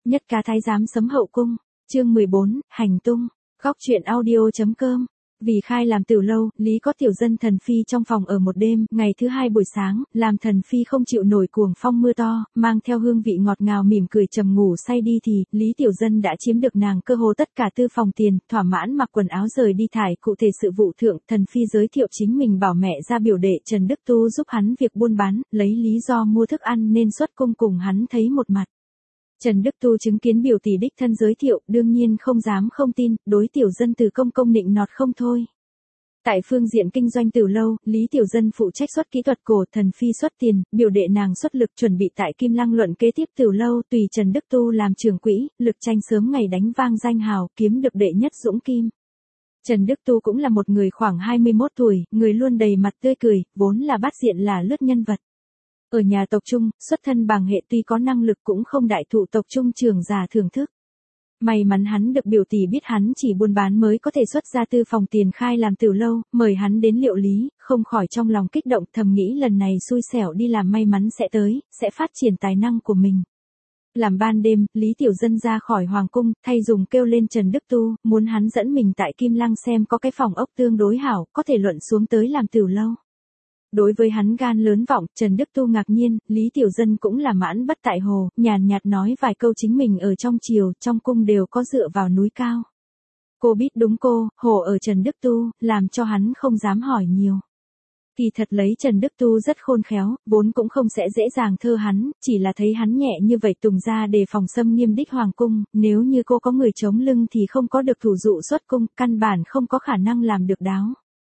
Nhất cá thái giám sấm hậu cung, chương 14, hành tung, góc truyện audio.com. Vì khai làm tiểu lâu, Lý có tiểu dân thần phi trong phòng ở một đêm, ngày thứ hai buổi sáng, làm thần phi không chịu nổi cuồng phong mưa to, mang theo hương vị ngọt ngào mỉm cười trầm ngủ say đi thì, Lý tiểu dân đã chiếm được nàng cơ hồ tất cả tư phòng tiền, thỏa mãn mặc quần áo rời đi thải. Cụ thể sự vụ thượng, thần phi giới thiệu chính mình bảo mẹ ra biểu đệ Trần Đức Tu giúp hắn việc buôn bán, lấy lý do mua thức ăn nên xuất cung cùng hắn thấy một mặt. Trần Đức Tu chứng kiến biểu tỷ đích thân giới thiệu, đương nhiên không dám không tin, đối tiểu dân từ công nịnh nọt không thôi. Tại phương diện kinh doanh tiểu lâu, Lý tiểu dân phụ trách xuất kỹ thuật cổ, thần phi xuất tiền, biểu đệ nàng xuất lực chuẩn bị tại Kim Lăng luận kế tiếp tiểu lâu, tùy Trần Đức Tu làm trưởng quỹ, lực tranh sớm ngày đánh vang danh hào, kiếm được đệ nhất dũng kim. Trần Đức Tu cũng là một người khoảng 21 tuổi, người luôn đầy mặt tươi cười, vốn là bát diện là lướt nhân vật. Ở nhà tộc Trung, xuất thân bàng hệ tuy có năng lực cũng không đại thụ tộc Trung trưởng già thưởng thức. May mắn hắn được biểu tỷ biết hắn chỉ buôn bán mới có thể xuất ra tư phòng tiền khai làm tiểu lâu, mời hắn đến liệu lý, không khỏi trong lòng kích động thầm nghĩ lần này xui xẻo đi làm may mắn sẽ tới, sẽ phát triển tài năng của mình. Làm ban đêm, Lý tiểu dân ra khỏi hoàng cung, thay dùng kêu lên Trần Đức Tu, muốn hắn dẫn mình tại Kim Lăng xem có cái phòng ốc tương đối hảo, có thể luận xuống tới làm tiểu lâu. Đối với hắn gan lớn vọng, Trần Đức Tu ngạc nhiên, Lý tiểu dân cũng là mãn bất tại hồ, nhàn nhạt nói vài câu chính mình ở trong triều, trong cung đều có dựa vào núi cao. Cô biết đúng cô, hồ ở Trần Đức Tu, làm cho hắn không dám hỏi nhiều. Kỳ thật lấy Trần Đức Tu rất khôn khéo, vốn cũng không sẽ dễ dàng thơ hắn, chỉ là thấy hắn nhẹ như vậy tùng ra đề phòng xâm nghiêm đích hoàng cung, nếu như cô có người chống lưng thì không có được thủ dụ xuất cung, căn bản không có khả năng làm được đáo.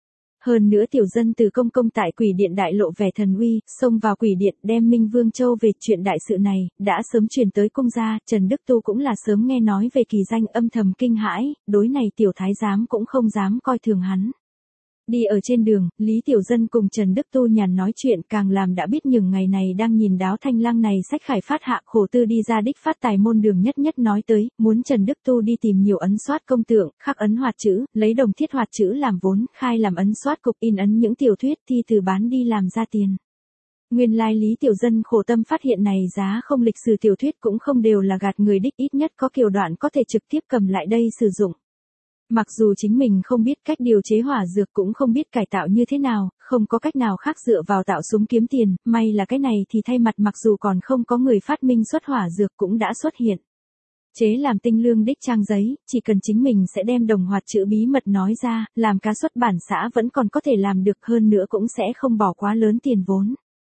Hơn nữa tiểu dân từ công tại Quỷ Điện đại lộ vẻ thần uy, xông vào Quỷ Điện đem Minh Vương Châu về chuyện đại sự này, đã sớm truyền tới cung gia, Trần Đức Tu cũng là sớm nghe nói về kỳ danh âm thầm kinh hãi, đối này tiểu thái giám cũng không dám coi thường hắn. Đi ở trên đường, Lý tiểu dân cùng Trần Đức Tu nhàn nói chuyện càng làm đã biết những ngày này đang nhìn đáo thanh lăng này sách khải phát hạ khổ tư đi ra đích phát tài môn đường nhất nói tới, muốn Trần Đức Tu đi tìm nhiều ấn soát công tượng, khắc ấn hoạt chữ, lấy đồng thiết hoạt chữ làm vốn, khai làm ấn soát cục in ấn những tiểu thuyết thi từ bán đi làm ra tiền. Nguyên lai Lý tiểu dân khổ tâm phát hiện này giá không lịch sử tiểu thuyết cũng không đều là gạt người đích, ít nhất có kiểu đoạn có thể trực tiếp cầm lại đây sử dụng. Mặc dù chính mình không biết cách điều chế hỏa dược cũng không biết cải tạo như thế nào, không có cách nào khác dựa vào tạo súng kiếm tiền, may là cái này thì thay mặt mặc dù còn không có người phát minh xuất hỏa dược cũng đã xuất hiện. Chế làm tinh lương đích trang giấy, chỉ cần chính mình sẽ đem đồng hoạt chữ bí mật nói ra, làm cá xuất bản xã vẫn còn có thể làm được hơn nữa cũng sẽ không bỏ quá lớn tiền vốn.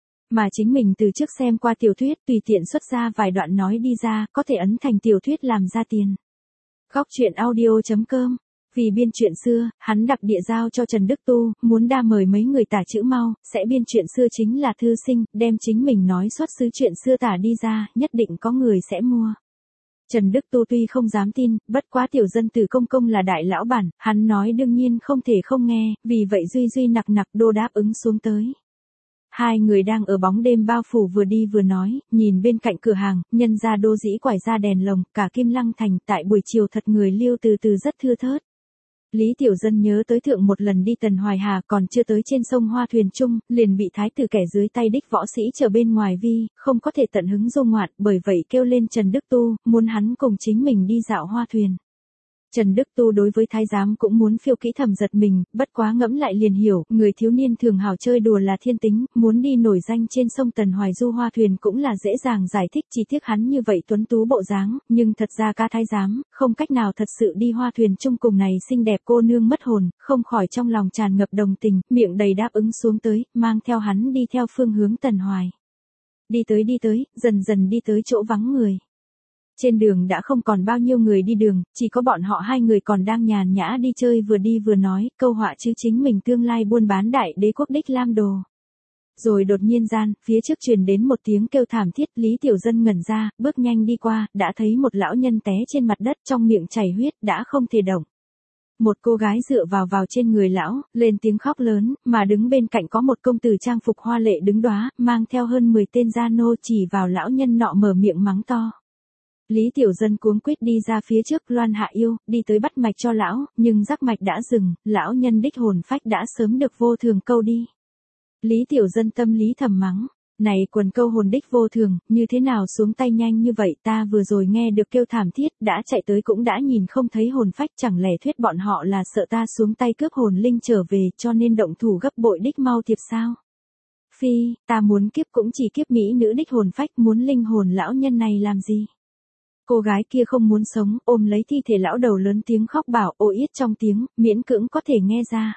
Mà chính mình từ trước xem qua tiểu thuyết tùy tiện xuất ra vài đoạn nói đi ra, có thể ấn thành tiểu thuyết làm ra tiền. Góc truyện audio.com. Vì biên truyện xưa, hắn đặc địa giao cho Trần Đức Tu, muốn đa mời mấy người tả chữ mau, sẽ biên truyện xưa chính là thư sinh, đem chính mình nói xuất xứ truyện xưa tả đi ra, nhất định có người sẽ mua. Trần Đức Tu tuy không dám tin, bất quá tiểu dân từ công là đại lão bản, hắn nói đương nhiên không thể không nghe, vì vậy duy nặc đô đáp ứng xuống tới. Hai người đang ở bóng đêm bao phủ vừa đi vừa nói, nhìn bên cạnh cửa hàng, nhân ra đô dĩ quải ra đèn lồng, cả Kim Lăng thành tại buổi chiều thật người liêu từ rất thưa thớt. Lý tiểu dân nhớ tới thượng một lần đi Tần Hoài Hà còn chưa tới trên sông Hoa Thuyền Trung, liền bị thái tử kẻ dưới tay đích võ sĩ chờ bên ngoài vi, không có thể tận hứng du ngoạn, bởi vậy kêu lên Trần Đức Tu, muốn hắn cùng chính mình đi dạo hoa thuyền. Trần Đức Tu đối với thái giám cũng muốn phiêu kỹ thầm giật mình, bất quá ngẫm lại liền hiểu, người thiếu niên thường hào chơi đùa là thiên tính, muốn đi nổi danh trên sông Tần Hoài du hoa thuyền cũng là dễ dàng giải thích, chỉ tiếc hắn như vậy tuấn tú bộ dáng, nhưng thật ra ca thái giám, không cách nào thật sự đi hoa thuyền chung cùng này xinh đẹp cô nương mất hồn, không khỏi trong lòng tràn ngập đồng tình, miệng đầy đáp ứng xuống tới, mang theo hắn đi theo phương hướng Tần Hoài. Đi tới, dần đi tới chỗ vắng người. Trên đường đã không còn bao nhiêu người đi đường, chỉ có bọn họ hai người còn đang nhàn nhã đi chơi vừa đi vừa nói, câu họa chứ chính mình tương lai buôn bán đại đế quốc đích lam đồ. Rồi đột nhiên gian, phía trước truyền đến một tiếng kêu thảm thiết, Lý tiểu dân ngẩn ra, bước nhanh đi qua, đã thấy một lão nhân té trên mặt đất trong miệng chảy huyết, đã không thể động. Một cô gái dựa vào trên người lão, lên tiếng khóc lớn, mà đứng bên cạnh có một công tử trang phục hoa lệ đứng đóa, mang theo hơn 10 tên gia nô chỉ vào lão nhân nọ mở miệng mắng to. Lý tiểu dân cuống quýt đi ra phía trước loan hạ yêu, đi tới bắt mạch cho lão, nhưng giác mạch đã dừng, lão nhân đích hồn phách đã sớm được vô thường câu đi. Lý tiểu dân tâm lý thầm mắng, Này quần câu hồn đích vô thường, như thế nào xuống tay nhanh như vậy, ta vừa rồi nghe được kêu thảm thiết, đã chạy tới cũng đã nhìn không thấy hồn phách, chẳng lẽ thuyết bọn họ là sợ ta xuống tay cướp hồn linh trở về cho nên động thủ gấp bội đích mau thiệp sao? Phi, ta muốn kiếp cũng chỉ kiếp mỹ nữ đích hồn phách, muốn linh hồn lão nhân này làm gì? Cô gái kia không muốn sống, ôm lấy thi thể lão đầu lớn tiếng khóc bảo, ồ yết trong tiếng, miễn cưỡng có thể nghe ra.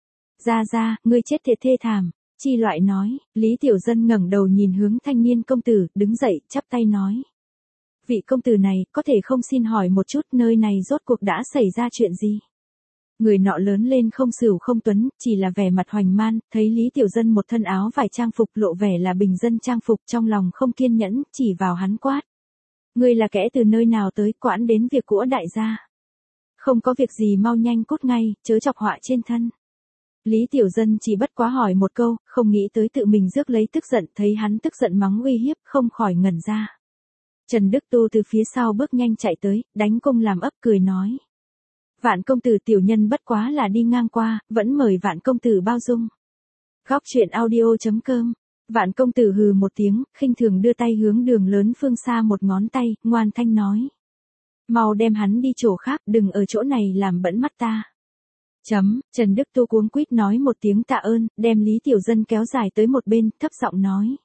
Ra, ngươi chết thiệt thê thảm. Chi loại nói, Lý Tiểu Dân ngẩng đầu nhìn hướng thanh niên công tử, đứng dậy, chắp tay nói. Vị công tử này, có thể không xin hỏi một chút nơi này rốt cuộc đã xảy ra chuyện gì? Người nọ lớn lên không sửu không tuấn, chỉ là vẻ mặt hoành man, thấy Lý Tiểu Dân một thân áo vải trang phục lộ vẻ là bình dân trang phục, trong lòng không kiên nhẫn, chỉ vào hắn quát. Ngươi là kẻ từ nơi nào tới, quản đến việc của đại gia. Không có việc gì mau nhanh cút ngay, chớ chọc họa trên thân. Lý Tiểu Dân chỉ bất quá hỏi một câu, không nghĩ tới tự mình rước lấy tức giận, thấy hắn tức giận mắng uy hiếp, không khỏi ngẩn ra. Trần Đức Tu từ phía sau bước nhanh chạy tới, đánh cung làm ấp cười nói. Vạn công tử tiểu nhân bất quá là đi ngang qua, vẫn mời vạn công tử bao dung. Góc truyện audio.com. Vạn công tử hừ một tiếng, khinh thường đưa tay hướng đường lớn phương xa một ngón tay, ngoan thanh nói. Mau đem hắn đi chỗ khác, đừng ở chỗ này làm bẫn mắt ta. Trần Đức Tu cuống quýt nói một tiếng tạ ơn, đem Lý Tiểu Dân kéo dài tới một bên, thấp giọng nói.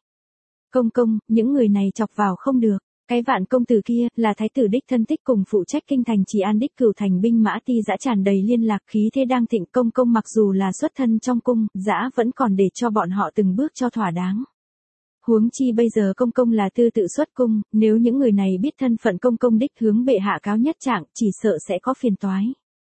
Công, những người này chọc vào không được. Cái vạn công tử kia, là thái tử đích thân tích cùng phụ trách kinh thành Trì An đích Cửu thành binh mã ti dã tràn đầy liên lạc, khí thế đang thịnh, công mặc dù là xuất thân trong cung, dã vẫn còn để cho bọn họ từng bước cho thỏa đáng. Huống chi bây giờ công là tư tự xuất cung, nếu những người này biết thân phận công đích hướng bệ hạ cáo nhất trạng, chỉ sợ sẽ có phiền toái.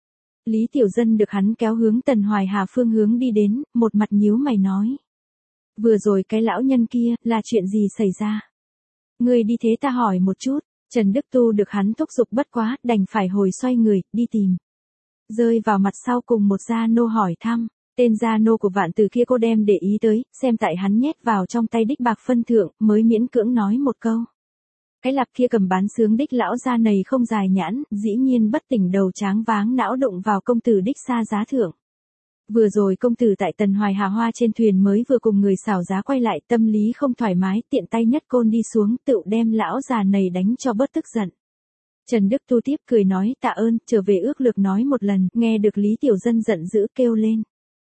Lý Tiểu Dân được hắn kéo hướng Tần Hoài Hà phương hướng đi đến, một mặt nhíu mày nói. Vừa rồi cái lão nhân kia, là chuyện gì xảy ra? Ngươi đi thế ta hỏi một chút, Trần Đức Tu được hắn thúc giục bất quá, đành phải hồi xoay người, đi tìm. Rơi vào mặt sau cùng một gia nô hỏi thăm, tên gia nô của vạn tử kia cô đem để ý tới, xem tại hắn nhét vào trong tay đích bạc phân thượng, mới miễn cưỡng nói một câu. Cái lạp kia cầm bán sướng đích lão gia này không dài nhãn, dĩ nhiên bất tỉnh đầu tráng váng não đụng vào công tử đích xa giá thượng. Vừa rồi công tử tại Tần Hoài Hà Hoa trên thuyền mới vừa cùng người xảo giá quay lại, tâm lý không thoải mái, tiện tay nhất côn đi xuống, tự đem lão già này đánh cho bớt tức giận. Trần Đức Tu tiếp cười nói tạ ơn, trở về ước lược nói một lần, nghe được Lý Tiểu Dân giận dữ kêu lên.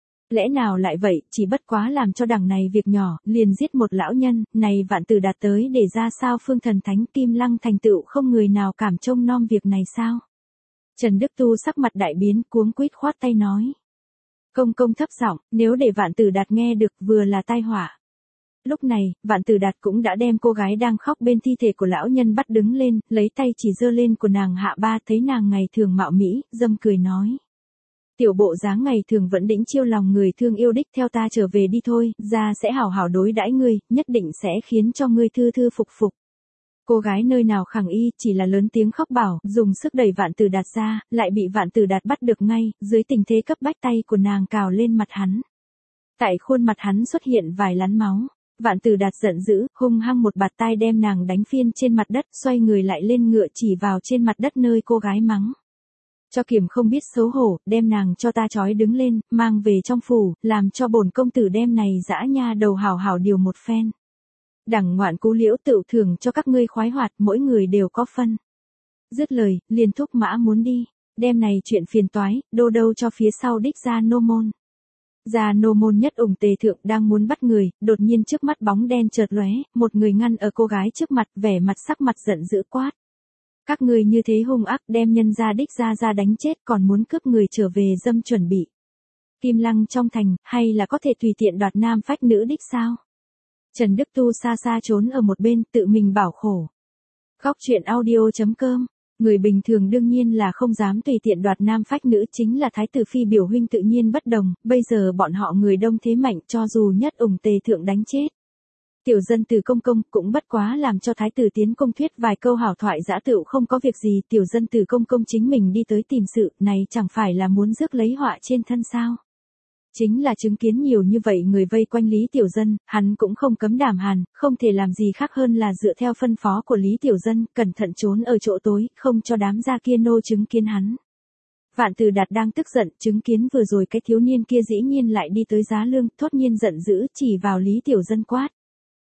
Lẽ nào lại vậy, chỉ bất quá làm cho đằng này việc nhỏ, liền giết một lão nhân, này vạn tử đạt tới để ra sao phương thần thánh Kim Lăng thành tựu không người nào cảm trông nom việc này sao? Trần Đức Tu sắc mặt đại biến, cuống quýt khoát tay nói. Công thấp giọng, nếu để vạn tử đạt nghe được vừa là tai họa. Lúc này, vạn tử đạt cũng đã đem cô gái đang khóc bên thi thể của lão nhân bắt đứng lên, lấy tay chỉ giơ lên của nàng hạ ba, thấy nàng ngày thường mạo mỹ, dâm cười nói. Tiểu bộ dáng ngày thường vẫn đĩnh chiêu lòng người thương yêu đích, theo ta trở về đi thôi, ra sẽ hảo hảo đối đãi ngươi, nhất định sẽ khiến cho ngươi thư thư phục phục. Cô gái nơi nào khẳng y, chỉ là lớn tiếng khóc bảo, dùng sức đẩy vạn tử đạt ra, lại bị vạn tử đạt bắt được ngay, dưới tình thế cấp bách tay của nàng cào lên mặt hắn. Tại khuôn mặt hắn xuất hiện vài lán máu, vạn tử đạt giận dữ, hung hăng một bạt tai đem nàng đánh phiên trên mặt đất, xoay người lại lên ngựa chỉ vào trên mặt đất nơi cô gái mắng. Cho kiểm không biết xấu hổ, đem nàng cho ta trói đứng lên, mang về trong phủ, làm cho bổn công tử đem này dã nha đầu hảo hảo điều một phen. Đẳng ngoạn cú liễu tựu thưởng cho các ngươi khoái hoạt, mỗi người đều có phân. Dứt lời, liền thúc mã muốn đi, đem này chuyện phiền toái, đô đâu cho phía sau đích ra nô môn. Gia nô môn nhất ủng tề thượng đang muốn bắt người, đột nhiên trước mắt bóng đen chợt lóe, một người ngăn ở cô gái trước mặt, vẻ mặt sắc mặt giận dữ quát. Các ngươi như thế hung ác đem nhân gia đích ra đánh chết còn muốn cướp người trở về dâm chuẩn bị. Kim Lăng trong thành, hay là có thể tùy tiện đoạt nam phách nữ đích sao? Trần Đức Tu xa xa trốn ở một bên, tự mình bảo khổ. Góc truyện audio.com. Người bình thường đương nhiên là không dám tùy tiện đoạt nam phách nữ, chính là thái tử phi biểu huynh tự nhiên bất đồng, bây giờ bọn họ người đông thế mạnh, cho dù nhất ủng tề thượng đánh chết. Tiểu dân từ công cũng bất quá làm cho thái tử tiến công thuyết vài câu hảo thoại dã tựu không có việc gì, tiểu dân từ công chính mình đi tới tìm sự, này chẳng phải là muốn rước lấy họa trên thân sao? Chính là chứng kiến nhiều như vậy người vây quanh Lý Tiểu Dân, hắn cũng không cấm đảm hàn, không thể làm gì khác hơn là dựa theo phân phó của Lý Tiểu Dân, cẩn thận trốn ở chỗ tối, không cho đám gia kia nô chứng kiến hắn. Vạn Tử Đạt đang tức giận, chứng kiến vừa rồi cái thiếu niên kia dĩ nhiên lại đi tới giá lương, thốt nhiên giận dữ chỉ vào Lý Tiểu Dân quát.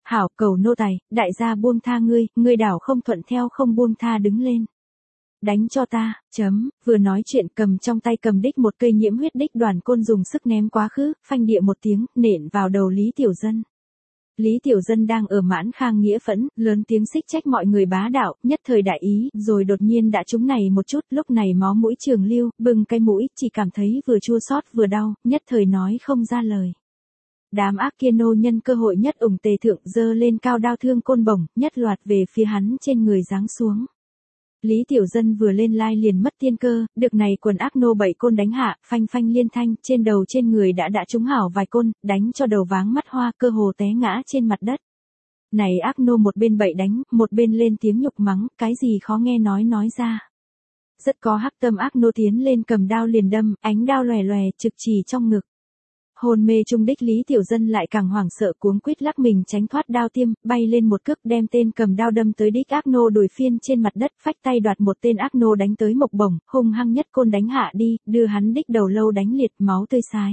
hảo, cầu nô tài, đại gia buông tha ngươi đảo không thuận theo không buông tha đứng lên. Đánh cho ta, vừa nói chuyện cầm trong tay cầm đích một cây nhiễm huyết đích đoàn côn dùng sức ném quá khứ, phanh địa một tiếng, nện vào đầu Lý Tiểu Dân. Lý Tiểu Dân đang ở mãn khang nghĩa phẫn, lớn tiếng xích trách mọi người bá đạo, nhất thời đại ý, rồi đột nhiên đã trúng này một chút, lúc này máu mũi trường lưu, bừng cái mũi, chỉ cảm thấy vừa chua xót vừa đau, nhất thời nói không ra lời. Đám ác kia nô nhân cơ hội nhất ủng tề thượng giơ lên cao đao thương côn bổng, nhất loạt về phía hắn trên người giáng xuống. Lý Tiểu Dân vừa lên lai liền mất tiên cơ, được này quần ác nô 7 côn đánh hạ, phanh phanh liên thanh, trên đầu trên người đã trúng hảo vài côn, đánh cho đầu váng mắt hoa, cơ hồ té ngã trên mặt đất. Này ác nô một bên bậy đánh, một bên lên tiếng nhục mắng, cái gì khó nghe nói ra. Rất có hắc tâm ác nô tiến lên cầm đao liền đâm, ánh đao lòe lòe trực chỉ trong ngực. Hồn mê trung đích Lý Tiểu Dân lại càng hoảng sợ cuống quýt lắc mình tránh thoát đao tiêm, bay lên một cước đem tên cầm đao đâm tới đích ác nô đùi phiên trên mặt đất, phách tay đoạt một tên ác nô đánh tới mộc bổng, hung hăng nhất côn đánh hạ đi, đưa hắn đích đầu lâu đánh liệt máu tươi sái.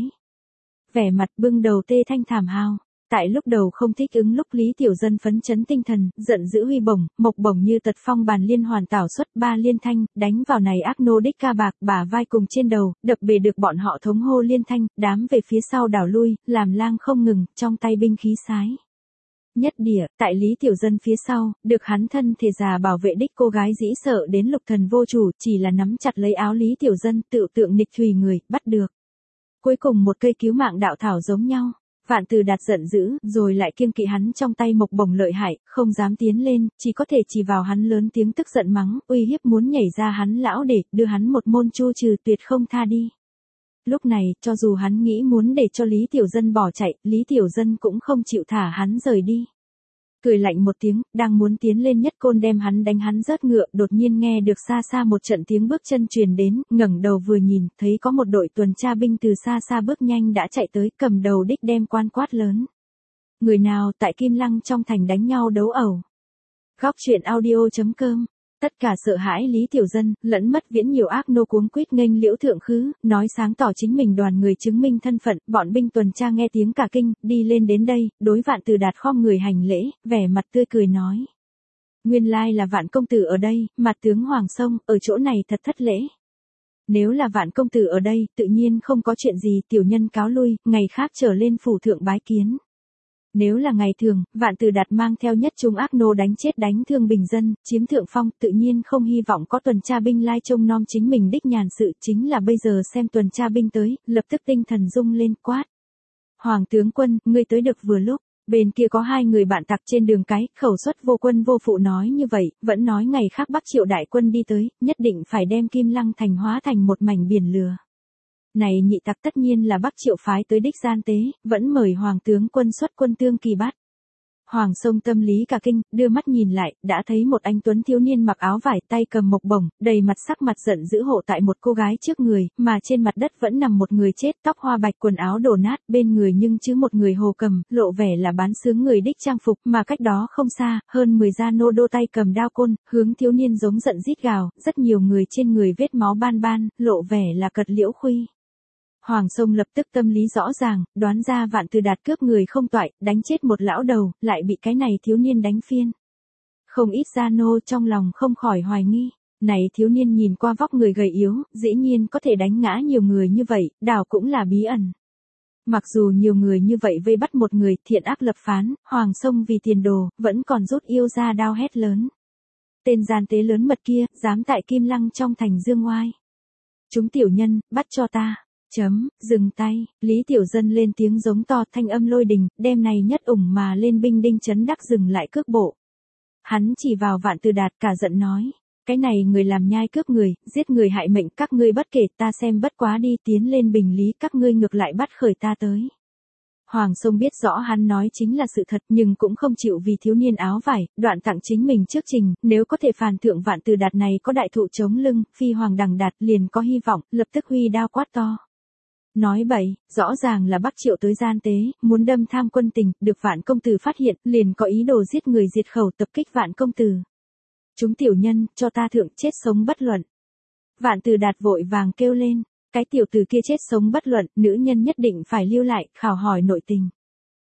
Vẻ mặt bưng đầu tê thanh thảm hao. Tại lúc đầu không thích ứng lúc Lý Tiểu Dân phấn chấn tinh thần, giận dữ huy bổng, mộc bổng như tật phong bàn liên hoàn tảo xuất 3 liên thanh, đánh vào này ác nô đích ca bạc, bả vai cùng trên đầu, đập bề được bọn họ thống hô liên thanh, đám về phía sau đảo lui, làm lang không ngừng, trong tay binh khí sái. Nhất địa, tại Lý Tiểu Dân phía sau, được hắn thân thể già bảo vệ đích cô gái dĩ sợ đến lục thần vô chủ, chỉ là nắm chặt lấy áo Lý Tiểu Dân, tự tượng nịch thùy người, bắt được. Cuối cùng một cây cứu mạng đạo thảo giống nhau. Vạn Từ Đạt giận dữ, rồi lại kiêng kỵ hắn trong tay mộc bổng lợi hại, không dám tiến lên, chỉ có thể chỉ vào hắn lớn tiếng tức giận mắng, uy hiếp muốn nhảy ra hắn lão để đưa hắn một môn chu trừ tuyệt không tha đi. Lúc này, cho dù hắn nghĩ muốn để cho Lý Tiểu Dân bỏ chạy, Lý Tiểu Dân cũng không chịu thả hắn rời đi. Cười lạnh một tiếng, đang muốn tiến lên nhất côn đem hắn đánh hắn rớt ngựa, đột nhiên nghe được xa xa một trận tiếng bước chân truyền đến, ngẩng đầu vừa nhìn, thấy có một đội tuần tra binh từ xa xa bước nhanh đã chạy tới, cầm đầu đích đem quan quát lớn. Người nào tại Kim Lăng trong thành đánh nhau đấu ẩu. Góc truyện audio.com. Tất cả sợ hãi Lý Tiểu Dân, lẫn mất viễn nhiều ác nô cuống quýt nghênh liễu thượng khứ, nói sáng tỏ chính mình đoàn người chứng minh thân phận, bọn binh tuần tra nghe tiếng cả kinh, đi lên đến đây, đối Vạn Từ Đạt khom người hành lễ, vẻ mặt tươi cười nói. Nguyên lai là Vạn công tử ở đây, mặt tướng Hoàng Sông, ở chỗ này thật thất lễ. Nếu là Vạn công tử ở đây, tự nhiên không có chuyện gì, tiểu nhân cáo lui, ngày khác trở lên phủ thượng bái kiến. Nếu là ngày thường, Vạn Từ Đạt mang theo nhất trung ác nô đánh chết đánh thương bình dân, chiếm thượng phong, tự nhiên không hy vọng có tuần tra binh lai trông nom chính mình đích nhàn sự, chính là bây giờ xem tuần tra binh tới, lập tức tinh thần rung lên quát. Hoàng tướng quân, ngươi tới được vừa lúc, bên kia có 2 người bạn tặc trên đường cái, khẩu suất vô quân vô phụ nói như vậy, vẫn nói ngày khác Bắc Triệu đại quân đi tới, nhất định phải đem Kim Lăng thành hóa thành một mảnh biển lửa. Này nhị tặc tất nhiên là Bắc Triệu phái tới đích gian tế, vẫn mời Hoàng tướng quân xuất quân tương kỳ bắt. Hoàng Sông tâm lý cả kinh, đưa mắt nhìn lại, đã thấy một anh tuấn thiếu niên mặc áo vải tay cầm mộc bổng, đầy mặt sắc mặt giận dữ hộ tại một cô gái trước người, mà trên mặt đất vẫn nằm một người chết, tóc hoa bạch quần áo đổ nát, bên người nhưng chứ một người hồ cầm, lộ vẻ là bán sướng người đích trang phục, mà cách đó không xa, hơn 10 gia nô đô tay cầm đao côn, hướng thiếu niên giống giận rít gào, rất nhiều người trên người vết máu ban ban, lộ vẻ là cật liễu khuy. Hoàng Sông lập tức tâm lý rõ ràng, đoán ra Vạn Từ Đạt cướp người không toại, đánh chết một lão đầu, lại bị cái này thiếu niên đánh phiên. Không ít gia nô trong lòng không khỏi hoài nghi, này thiếu niên nhìn qua vóc người gầy yếu, dĩ nhiên có thể đánh ngã nhiều người như vậy, đảo cũng là bí ẩn. Mặc dù nhiều người như vậy vây bắt một người, thiện ác lập phán, Hoàng Sông vì tiền đồ, vẫn còn rút yêu ra đao hét lớn. Tên gian tế lớn mật kia, dám tại Kim Lăng trong thành dương oai. Chúng tiểu nhân, bắt cho ta. Dừng tay, Lý Tiểu Dân lên tiếng giống to thanh âm lôi đình, đem này nhất ủng mà lên binh đinh chấn đắc dừng lại cước bộ. Hắn chỉ vào Vạn Từ Đạt cả giận nói, cái này người làm nhai cướp người, giết người hại mệnh các ngươi bất kể ta xem bất quá đi tiến lên bình lý các ngươi ngược lại bắt khởi ta tới. Hoàng Sông biết rõ hắn nói chính là sự thật nhưng cũng không chịu vì thiếu niên áo vải, đoạn tặng chính mình trước trình, nếu có thể phàn thượng Vạn Từ Đạt này có đại thụ chống lưng, phi hoàng đằng đạt liền có hy vọng, lập tức huy đao quát to. Nói bậy, rõ ràng là Bắc Triệu tới gian tế, muốn đâm tham quân tình, được Vạn công tử phát hiện, liền có ý đồ giết người diệt khẩu tập kích Vạn công tử. Chúng tiểu nhân, cho ta thượng chết sống bất luận. Vạn Từ Đạt vội vàng kêu lên, cái tiểu tử kia chết sống bất luận, nữ nhân nhất định phải lưu lại, khảo hỏi nội tình.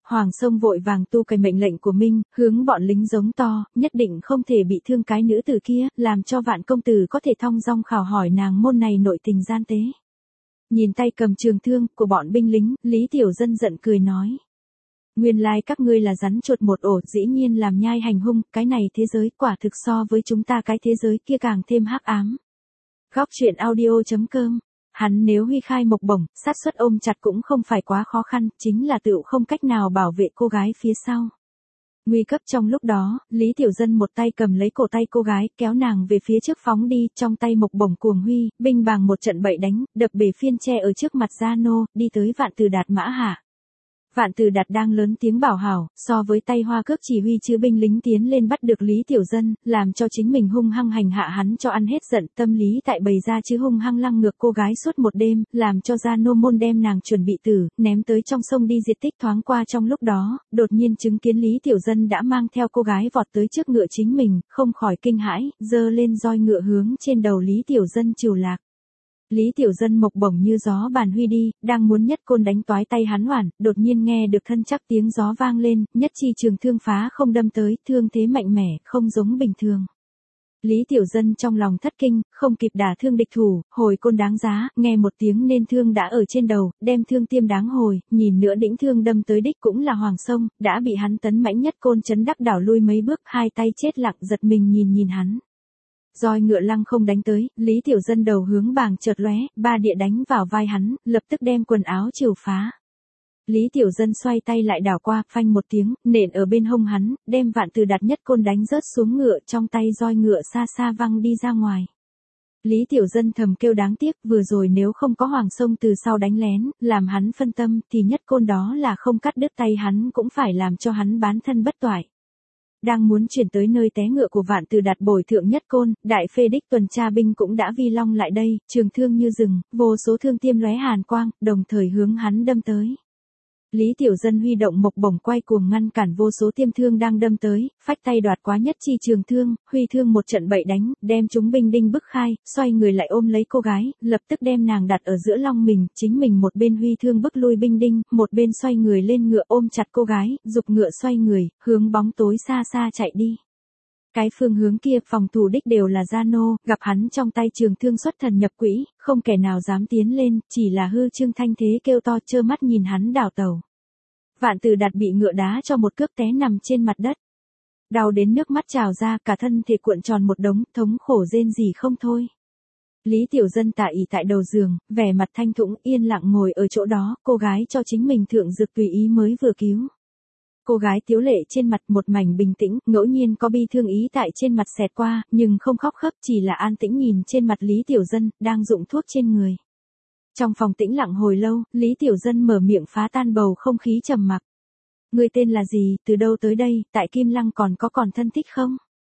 Hoàng Sông vội vàng tu cày mệnh lệnh của Minh, hướng bọn lính giống to, nhất định không thể bị thương cái nữ tử kia, làm cho Vạn công tử có thể thong dong khảo hỏi nàng môn này nội tình gian tế. Nhìn tay cầm trường thương của bọn binh lính, Lý Tiểu Dân giận cười nói. Nguyên lai các ngươi là rắn chuột một ổ, dĩ nhiên làm nhai hành hung, cái này thế giới quả thực so với chúng ta cái thế giới kia càng thêm hắc ám. Góc truyện audio.com. Hắn nếu huy khai mộc bổng, sát suất ôm chặt cũng không phải quá khó khăn, chính là tựu không cách nào bảo vệ cô gái phía sau. Nguy cấp trong lúc đó, Lý Tiểu Dân một tay cầm lấy cổ tay cô gái, kéo nàng về phía trước phóng đi, trong tay mộc bổng cuồng huy, binh bàng một trận bậy đánh, đập bể phiên tre ở trước mặt Gia Nô, đi tới Vạn Từ Đạt mã hạ. Vạn Từ Đạt đang lớn tiếng bảo hảo, so với tay hoa cước chỉ huy chứ binh lính tiến lên bắt được Lý Tiểu Dân, làm cho chính mình hung hăng hành hạ hắn cho ăn hết giận, tâm lý tại bày ra chứ hung hăng lăng ngược cô gái suốt một đêm, làm cho Gia Nô môn đem nàng chuẩn bị tử, ném tới trong sông đi diệt tích. Thoáng qua trong lúc đó, đột nhiên chứng kiến Lý Tiểu Dân đã mang theo cô gái vọt tới trước ngựa chính mình, không khỏi kinh hãi, giơ lên roi ngựa hướng trên đầu Lý Tiểu Dân trìu lạc. Lý Tiểu Dân mộc bổng như gió bàn huy đi, đang muốn nhất côn đánh toái tay hắn hoàn, đột nhiên nghe được thân chắc tiếng gió vang lên, nhất chi trường thương phá không đâm tới, thương thế mạnh mẽ, không giống bình thường. Lý Tiểu Dân trong lòng thất kinh, không kịp đả thương địch thủ, hồi côn đáng giá, nghe một tiếng nên thương đã ở trên đầu, đem thương tiêm đáng hồi, nhìn nữa đĩnh thương đâm tới đích cũng là Hoàng Sông, đã bị hắn tấn mãnh nhất côn chấn đắc đảo lui mấy bước, hai tay chết lặng giật mình nhìn hắn. Roi ngựa lăng không đánh tới, Lý Tiểu Dân đầu hướng bàng chợt lóe, ba địa đánh vào vai hắn, lập tức đem quần áo trìu phá. Lý Tiểu Dân xoay tay lại đảo qua, phanh một tiếng, nện ở bên hông hắn, đem Vạn Từ Đạt nhất côn đánh rớt xuống ngựa, trong tay roi ngựa xa xa văng đi ra ngoài. Lý Tiểu Dân thầm kêu đáng tiếc, vừa rồi nếu không có Hoàng Sông từ sau đánh lén, làm hắn phân tâm, thì nhất côn đó là không cắt đứt tay hắn cũng phải làm cho hắn bán thân bất toại. Đang muốn chuyển tới nơi té ngựa của Vạn Từ Đạt bồi thượng nhất côn, đại phê đích tuần tra binh cũng đã vi long lại đây, trường thương như rừng, vô số thương tiêm lóe hàn quang, đồng thời hướng hắn đâm tới. Lý Tiểu Dân huy động mộc bổng quay cuồng ngăn cản vô số tiêm thương đang đâm tới, phách tay đoạt quá nhất chi trường thương, huy thương một trận bậy đánh, đem chúng binh đinh bức khai, xoay người lại ôm lấy cô gái, lập tức đem nàng đặt ở giữa long mình, chính mình một bên huy thương bức lui binh đinh, một bên xoay người lên ngựa ôm chặt cô gái, giục ngựa xoay người, hướng bóng tối xa xa chạy đi. Cái phương hướng kia phòng thủ đích đều là Gia Nô, gặp hắn trong tay trường thương xuất thần nhập quỹ, không kẻ nào dám tiến lên, chỉ là hư trương thanh thế kêu to trơ mắt nhìn hắn đảo tàu. Vạn Từ Đạt bị ngựa đá cho một cước té nằm trên mặt đất. Đau đến nước mắt trào ra, cả thân thể cuộn tròn một đống, thống khổ rên rỉ không thôi. Lý Tiểu Dân tạ ỷ tại đầu giường, vẻ mặt thanh thũng yên lặng ngồi ở chỗ đó, cô gái cho chính mình thượng dược tùy ý mới vừa cứu. Cô gái tiếu lệ trên mặt một mảnh bình tĩnh, ngẫu nhiên có bi thương ý tại trên mặt xẹt qua, nhưng không khóc khóc, chỉ là an tĩnh nhìn trên mặt Lý Tiểu Dân, đang dụng thuốc trên người. Trong phòng tĩnh lặng hồi lâu, Lý Tiểu Dân mở miệng phá tan bầu không khí trầm mặc. Ngươi tên là gì, từ đâu tới đây, tại Kim Lăng còn thân thích không?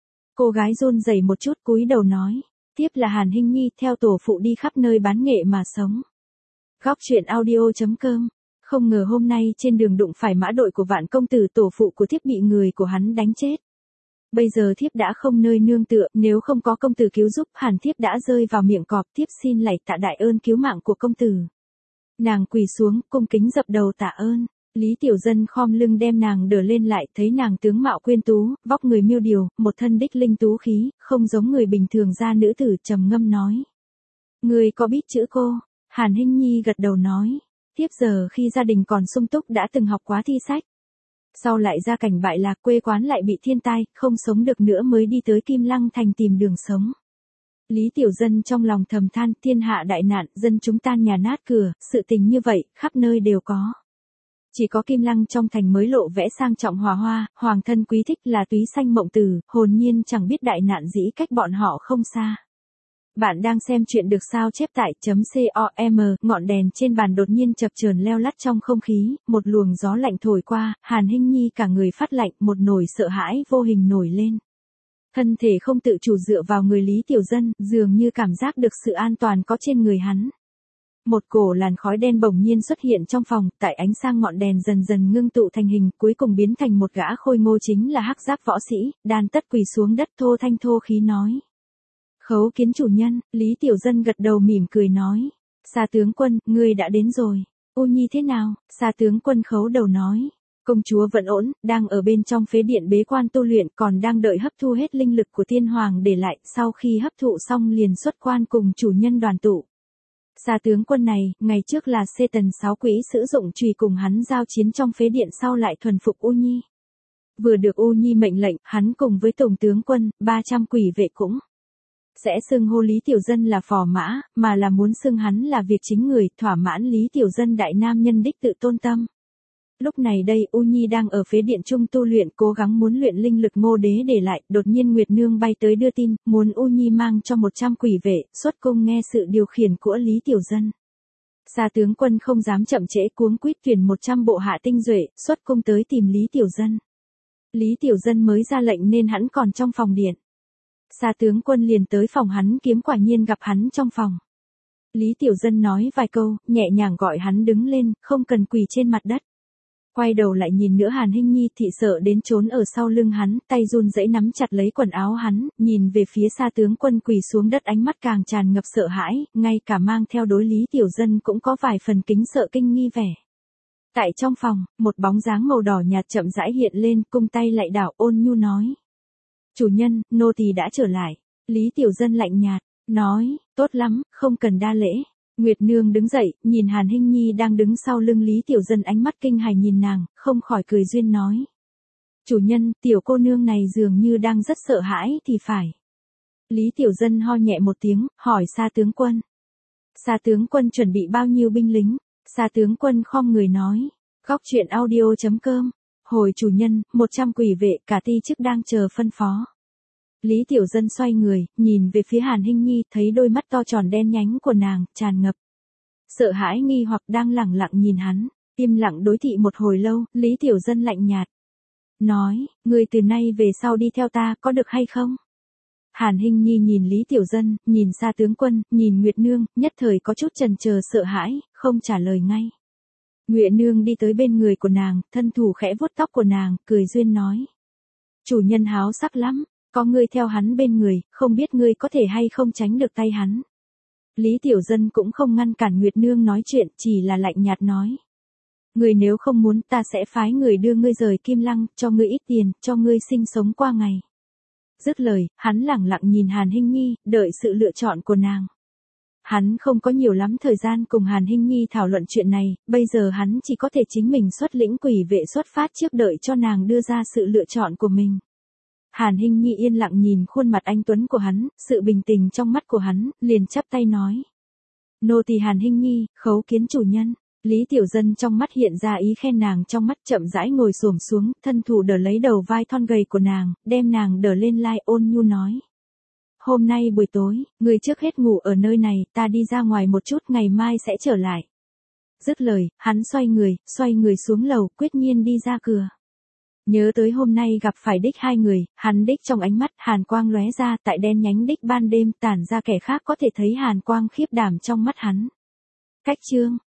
Cô gái run rẩy một chút cúi đầu nói. Tiếp là Hàn Hinh Nhi, theo tổ phụ đi khắp nơi bán nghệ mà sống. Góc truyện audio.com. Không ngờ hôm nay trên đường đụng phải mã đội của Vạn công tử, tổ phụ của thiếp bị người của hắn đánh chết. Bây giờ thiếp đã không nơi nương tựa, nếu không có công tử cứu giúp, hẳn thiếp đã rơi vào miệng cọp, thiếp xin lạy tạ đại ơn cứu mạng của công tử. Nàng quỳ xuống, cung kính dập đầu tạ ơn. Lý Tiểu Dân khom lưng đem nàng đỡ lên lại, thấy nàng tướng mạo quyên tú, vóc người miêu điều, một thân đích linh tú khí, không giống người bình thường ra nữ tử, trầm ngâm nói. Người có biết chữ cô? Hàn Hinh Nhi gật đầu nói. Tiếp giờ khi gia đình còn sung túc đã từng học quá thi sách. Sau lại gia cảnh bại lạc, quê quán lại bị thiên tai, không sống được nữa mới đi tới Kim Lăng thành tìm đường sống. Lý Tiểu Dân trong lòng thầm than, thiên hạ đại nạn, dân chúng tan nhà nát cửa, sự tình như vậy, khắp nơi đều có. Chỉ có Kim Lăng trong thành mới lộ vẽ sang trọng hòa hoa, hoàng thân quý thích là túy xanh mộng tử, hồn nhiên chẳng biết đại nạn dĩ cách bọn họ không xa. Bạn đang xem chuyện được sao chép tại .com, ngọn đèn trên bàn đột nhiên chập chờn leo lắt trong không khí, một luồng gió lạnh thổi qua, Hàn Hinh Nhi cả người phát lạnh, một nỗi sợ hãi vô hình nổi lên. Thân thể không tự chủ dựa vào người Lý Tiểu Dân, dường như cảm giác được sự an toàn có trên người hắn. Một cổ làn khói đen bỗng nhiên xuất hiện trong phòng, tại ánh sáng ngọn đèn dần dần ngưng tụ thành hình, cuối cùng biến thành một gã khôi ngô chính là hắc giáp võ sĩ, đan tất quỳ xuống đất thô thanh thô khí nói. Khấu kiến chủ nhân, Lý Tiểu Dân gật đầu mỉm cười nói. Xa tướng quân, ngươi đã đến rồi. U Nhi thế nào? Xa tướng quân khấu đầu nói. Công chúa vẫn ổn, đang ở bên trong phế điện bế quan tu luyện, còn đang đợi hấp thu hết linh lực của tiên hoàng để lại, sau khi hấp thụ xong liền xuất quan cùng chủ nhân đoàn tụ. Xa tướng quân này, ngày trước là xê tần 6 quỹ sử dụng chùy cùng hắn giao chiến trong phế điện, sau lại thuần phục U Nhi. Vừa được U Nhi mệnh lệnh, hắn cùng với tổng tướng quân, 300 quỷ vệ cũng sẽ xưng hô Lý Tiểu Dân là phò mã, mà là muốn xưng hắn là việc chính người, thỏa mãn Lý Tiểu Dân đại nam nhân đích tự tôn tâm. Lúc này đây U Nhi đang ở phế điện trung tu luyện, cố gắng muốn luyện linh lực Ngô Đế để lại, đột nhiên Nguyệt Nương bay tới đưa tin, muốn U Nhi mang cho 100 quỷ vệ, xuất cung nghe sự điều khiển của Lý Tiểu Dân. Xa tướng quân không dám chậm trễ, cuống quýt tuyển 100 bộ hạ tinh duệ, xuất cung tới tìm Lý Tiểu Dân. Lý Tiểu Dân mới ra lệnh nên hắn còn trong phòng điện. Xa tướng quân liền tới phòng hắn kiếm, quả nhiên gặp hắn trong phòng. Lý Tiểu Dân nói vài câu, nhẹ nhàng gọi hắn đứng lên, không cần quỳ trên mặt đất. Quay đầu lại nhìn nữa Hàn Hinh Nhi thì sợ đến trốn ở sau lưng hắn, tay run rẩy nắm chặt lấy quần áo hắn, nhìn về phía xa tướng quân quỳ xuống đất, ánh mắt càng tràn ngập sợ hãi, ngay cả mang theo đối Lý Tiểu Dân cũng có vài phần kính sợ kinh nghi vẻ. Tại trong phòng, một bóng dáng màu đỏ nhạt chậm rãi hiện lên, cung tay lạy đảo, ôn nhu nói. Chủ nhân, nô tỳ đã trở lại. Lý Tiểu Dân lạnh nhạt, nói, tốt lắm, không cần đa lễ. Nguyệt Nương đứng dậy, nhìn Hàn Hinh Nhi đang đứng sau lưng Lý Tiểu Dân, ánh mắt kinh hài nhìn nàng, không khỏi cười duyên nói. Chủ nhân, tiểu cô nương này dường như đang rất sợ hãi thì phải. Lý Tiểu Dân ho nhẹ một tiếng, hỏi Xa tướng quân. Xa tướng quân chuẩn bị bao nhiêu binh lính? Xa tướng quân khom người nói. Góc truyện audio.com. Hồi chủ nhân, 100 quỷ vệ, cả ti chức đang chờ phân phó. Lý Tiểu Dân xoay người, nhìn về phía Hàn Hinh Nhi, thấy đôi mắt to tròn đen nhánh của nàng, tràn ngập sợ hãi nghi hoặc, đang lẳng lặng nhìn hắn, im lặng đối thị một hồi lâu, Lý Tiểu Dân lạnh nhạt. Nói, người từ nay về sau đi theo ta, có được hay không? Hàn Hinh Nhi nhìn Lý Tiểu Dân, nhìn Xa tướng quân, nhìn Nguyệt Nương, nhất thời có chút chần chờ sợ hãi, không trả lời ngay. Nguyệt Nương đi tới bên người của nàng, thân thủ khẽ vuốt tóc của nàng, cười duyên nói. Chủ nhân háo sắc lắm. Có ngươi theo hắn bên người, không biết ngươi có thể hay không tránh được tay hắn. Lý Tiểu Dân cũng không ngăn cản Nguyệt Nương nói chuyện, chỉ là lạnh nhạt nói. Ngươi nếu không muốn, ta sẽ phái người đưa ngươi rời Kim Lăng, cho ngươi ít tiền, cho ngươi sinh sống qua ngày. Dứt lời, hắn lẳng lặng nhìn Hàn Hinh Nhi, đợi sự lựa chọn của nàng. Hắn không có nhiều lắm thời gian cùng Hàn Hinh Nhi thảo luận chuyện này, bây giờ hắn chỉ có thể chính mình xuất lĩnh quỷ vệ xuất phát trước, đợi cho nàng đưa ra sự lựa chọn của mình. Hàn Hinh Nhi yên lặng nhìn khuôn mặt anh tuấn của hắn, sự bình tĩnh trong mắt của hắn, liền chắp tay nói. Nô tỳ Hàn Hinh Nhi, khấu kiến chủ nhân. Lý Tiểu Dân trong mắt hiện ra ý khen nàng, trong mắt chậm rãi ngồi xổm xuống, thân thủ đỡ lấy đầu vai thon gầy của nàng, đem nàng đỡ lên lai, ôn nhu nói. Hôm nay buổi tối, người trước hết ngủ ở nơi này, ta đi ra ngoài một chút, ngày mai sẽ trở lại. Dứt lời, hắn xoay người xuống lầu, quyết nhiên đi ra cửa. Nhớ tới hôm nay gặp phải đích hai người, hắn đích trong ánh mắt hàn quang lóe ra, tại đen nhánh đích ban đêm tản ra kẻ khác có thể thấy hàn quang khiếp đảm trong mắt hắn. Cách chương